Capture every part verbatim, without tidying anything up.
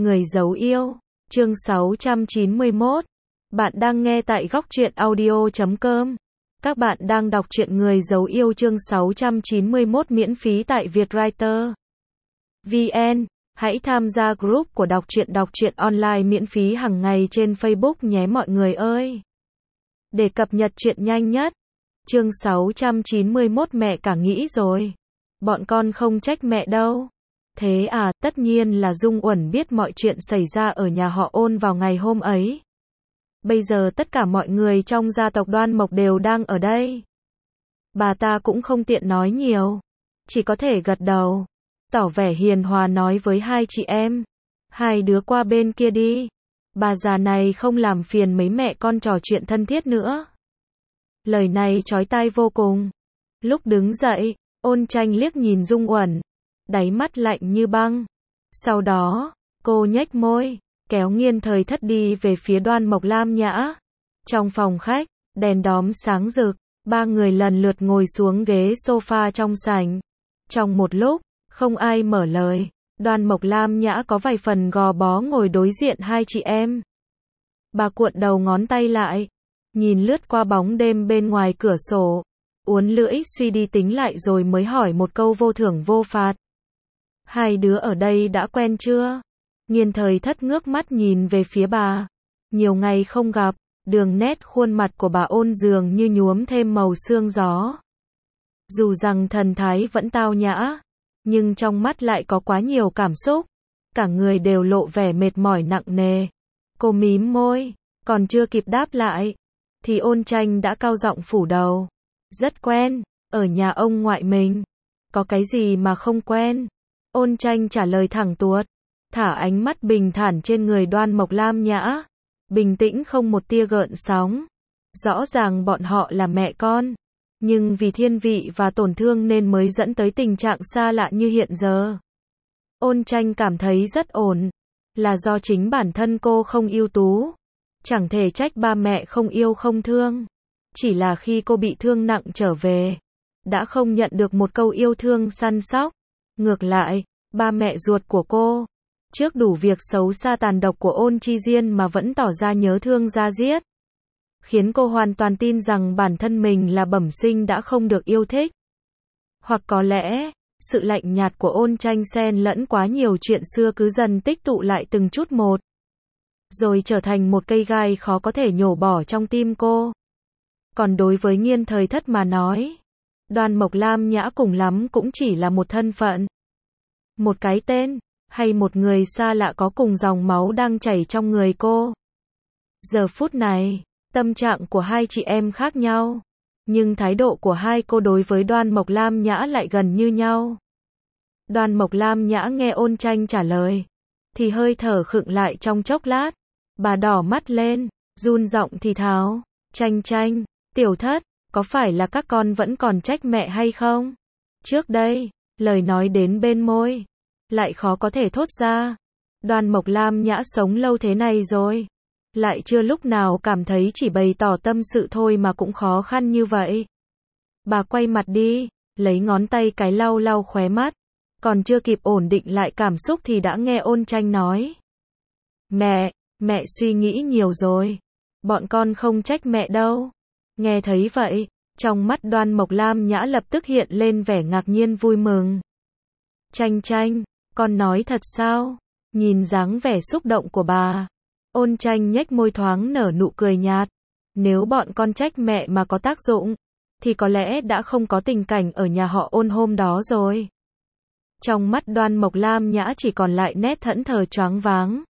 Người giấu yêu, chương sáu trăm chín mươi mốt. Bạn đang nghe tại góc truyện audio chấm com. Các bạn đang đọc truyện Người giấu yêu chương sáu trăm chín mươi mốt miễn phí tại Vietwriter vê en. Hãy tham gia group của đọc truyện đọc truyện online miễn phí hàng ngày trên Facebook nhé mọi người ơi. Để cập nhật truyện nhanh nhất. Chương sáu trăm chín mươi mốt mẹ cả nghĩ rồi. Bọn con không trách mẹ đâu. Thế à, tất nhiên là Dung Uẩn biết mọi chuyện xảy ra ở nhà họ Ôn vào ngày hôm ấy. Bây giờ tất cả mọi người trong gia tộc Đoan Mộc đều đang ở đây. Bà ta cũng không tiện nói nhiều, chỉ có thể gật đầu, tỏ vẻ hiền hòa nói với hai chị em. Hai đứa qua bên kia đi. Bà già này không làm phiền mấy mẹ con trò chuyện thân thiết nữa. Lời này chói tai vô cùng. Lúc đứng dậy, Ôn Tranh liếc nhìn Dung Uẩn, đáy mắt lạnh như băng. Sau đó, cô nhếch môi, kéo Nghiên Thời Thất đi về phía Đoan Mộc Lam Nhã. Trong phòng khách, đèn đóm sáng rực, ba người lần lượt ngồi xuống ghế sofa trong sảnh. Trong một lúc, không ai mở lời, Đoan Mộc Lam Nhã có vài phần gò bó ngồi đối diện hai chị em. Bà cuộn đầu ngón tay lại, nhìn lướt qua bóng đêm bên ngoài cửa sổ, uốn lưỡi suy đi tính lại rồi mới hỏi một câu vô thưởng vô phạt. Hai đứa ở đây đã quen chưa? Nghiên Thời Thất ngước mắt nhìn về phía bà. Nhiều ngày không gặp, đường nét khuôn mặt của bà Ôn dường như nhuốm thêm màu sương gió. Dù rằng thần thái vẫn tao nhã, nhưng trong mắt lại có quá nhiều cảm xúc. Cả người đều lộ vẻ mệt mỏi nặng nề. Cô mím môi, còn chưa kịp đáp lại, thì Ôn Tranh đã cao giọng phủ đầu. Rất quen, ở nhà ông ngoại mình. Có cái gì mà không quen? Ôn Tranh trả lời thẳng tuột, thả ánh mắt bình thản trên người Đoan Mộc Lam Nhã. Bình tĩnh không một tia gợn sóng. Rõ ràng bọn họ là mẹ con, nhưng vì thiên vị và tổn thương nên mới dẫn tới tình trạng xa lạ như hiện giờ. Ôn Tranh cảm thấy rất ổn, là do chính bản thân cô không ưu tú. Chẳng thể trách ba mẹ không yêu không thương. Chỉ là khi cô bị thương nặng trở về, đã không nhận được một câu yêu thương săn sóc. Ngược lại, ba mẹ ruột của cô, trước đủ việc xấu xa tàn độc của Ôn Chi Diên mà vẫn tỏ ra nhớ thương da diết, khiến cô hoàn toàn tin rằng bản thân mình là bẩm sinh đã không được yêu thích. Hoặc có lẽ, sự lạnh nhạt của Ôn Tranh xen lẫn quá nhiều chuyện xưa cứ dần tích tụ lại từng chút một, rồi trở thành một cây gai khó có thể nhổ bỏ trong tim cô. Còn đối với Nghiên Thời Thất mà nói, Đoan Mộc Lam Nhã cùng lắm cũng chỉ là một thân phận, một cái tên, hay một người xa lạ có cùng dòng máu đang chảy trong người cô. Giờ phút này, tâm trạng của hai chị em khác nhau, nhưng thái độ của hai cô đối với Đoan Mộc Lam Nhã lại gần như nhau. Đoan Mộc Lam Nhã nghe Ôn Tranh trả lời, thì hơi thở khựng lại trong chốc lát. Bà đỏ mắt lên, run giọng thì thào, Tranh Tranh, Tiểu Thất, có phải là các con vẫn còn trách mẹ hay không? Trước đây, lời nói đến bên môi, lại khó có thể thốt ra. Đoan Mộc Lam Nhã sống lâu thế này rồi, lại chưa lúc nào cảm thấy chỉ bày tỏ tâm sự thôi mà cũng khó khăn như vậy. Bà quay mặt đi, lấy ngón tay cái lau lau khóe mắt, còn chưa kịp ổn định lại cảm xúc thì đã nghe Ôn Tranh nói. Mẹ, mẹ suy nghĩ nhiều rồi. Bọn con không trách mẹ đâu. Nghe thấy vậy, trong mắt Đoan Mộc Lam Nhã lập tức hiện lên vẻ ngạc nhiên vui mừng. Tranh Tranh, con nói thật sao? Nhìn dáng vẻ xúc động của bà, Ôn Tranh nhếch môi thoáng nở nụ cười nhạt. Nếu bọn con trách mẹ mà có tác dụng, thì có lẽ đã không có tình cảnh ở nhà họ Ôn hôm đó rồi. Trong mắt Đoan Mộc Lam Nhã chỉ còn lại nét thẫn thờ choáng váng.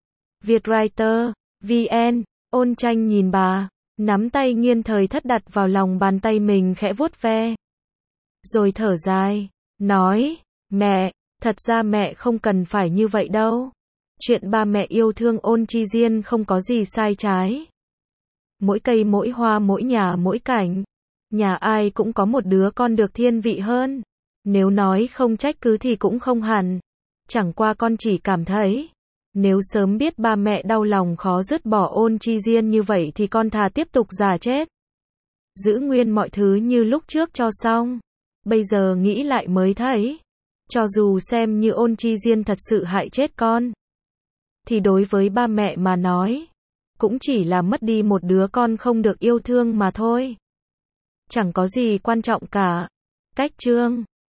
Vietwriter vê en. Ôn Tranh nhìn bà, nắm tay Nghiên Thời Thất đặt vào lòng bàn tay mình khẽ vuốt ve. Rồi thở dài, nói, mẹ, thật ra mẹ không cần phải như vậy đâu. Chuyện ba mẹ yêu thương Ôn Chi Diên không có gì sai trái. Mỗi cây mỗi hoa mỗi nhà mỗi cảnh, nhà ai cũng có một đứa con được thiên vị hơn. Nếu nói không trách cứ thì cũng không hẳn. Chẳng qua con chỉ cảm thấy, nếu sớm biết ba mẹ đau lòng khó dứt bỏ Ôn Chi Diên như vậy thì con thà tiếp tục già chết. Giữ nguyên mọi thứ như lúc trước cho xong. Bây giờ nghĩ lại mới thấy, cho dù xem như Ôn Chi Diên thật sự hại chết con, thì đối với ba mẹ mà nói, cũng chỉ là mất đi một đứa con không được yêu thương mà thôi. Chẳng có gì quan trọng cả. Cách chương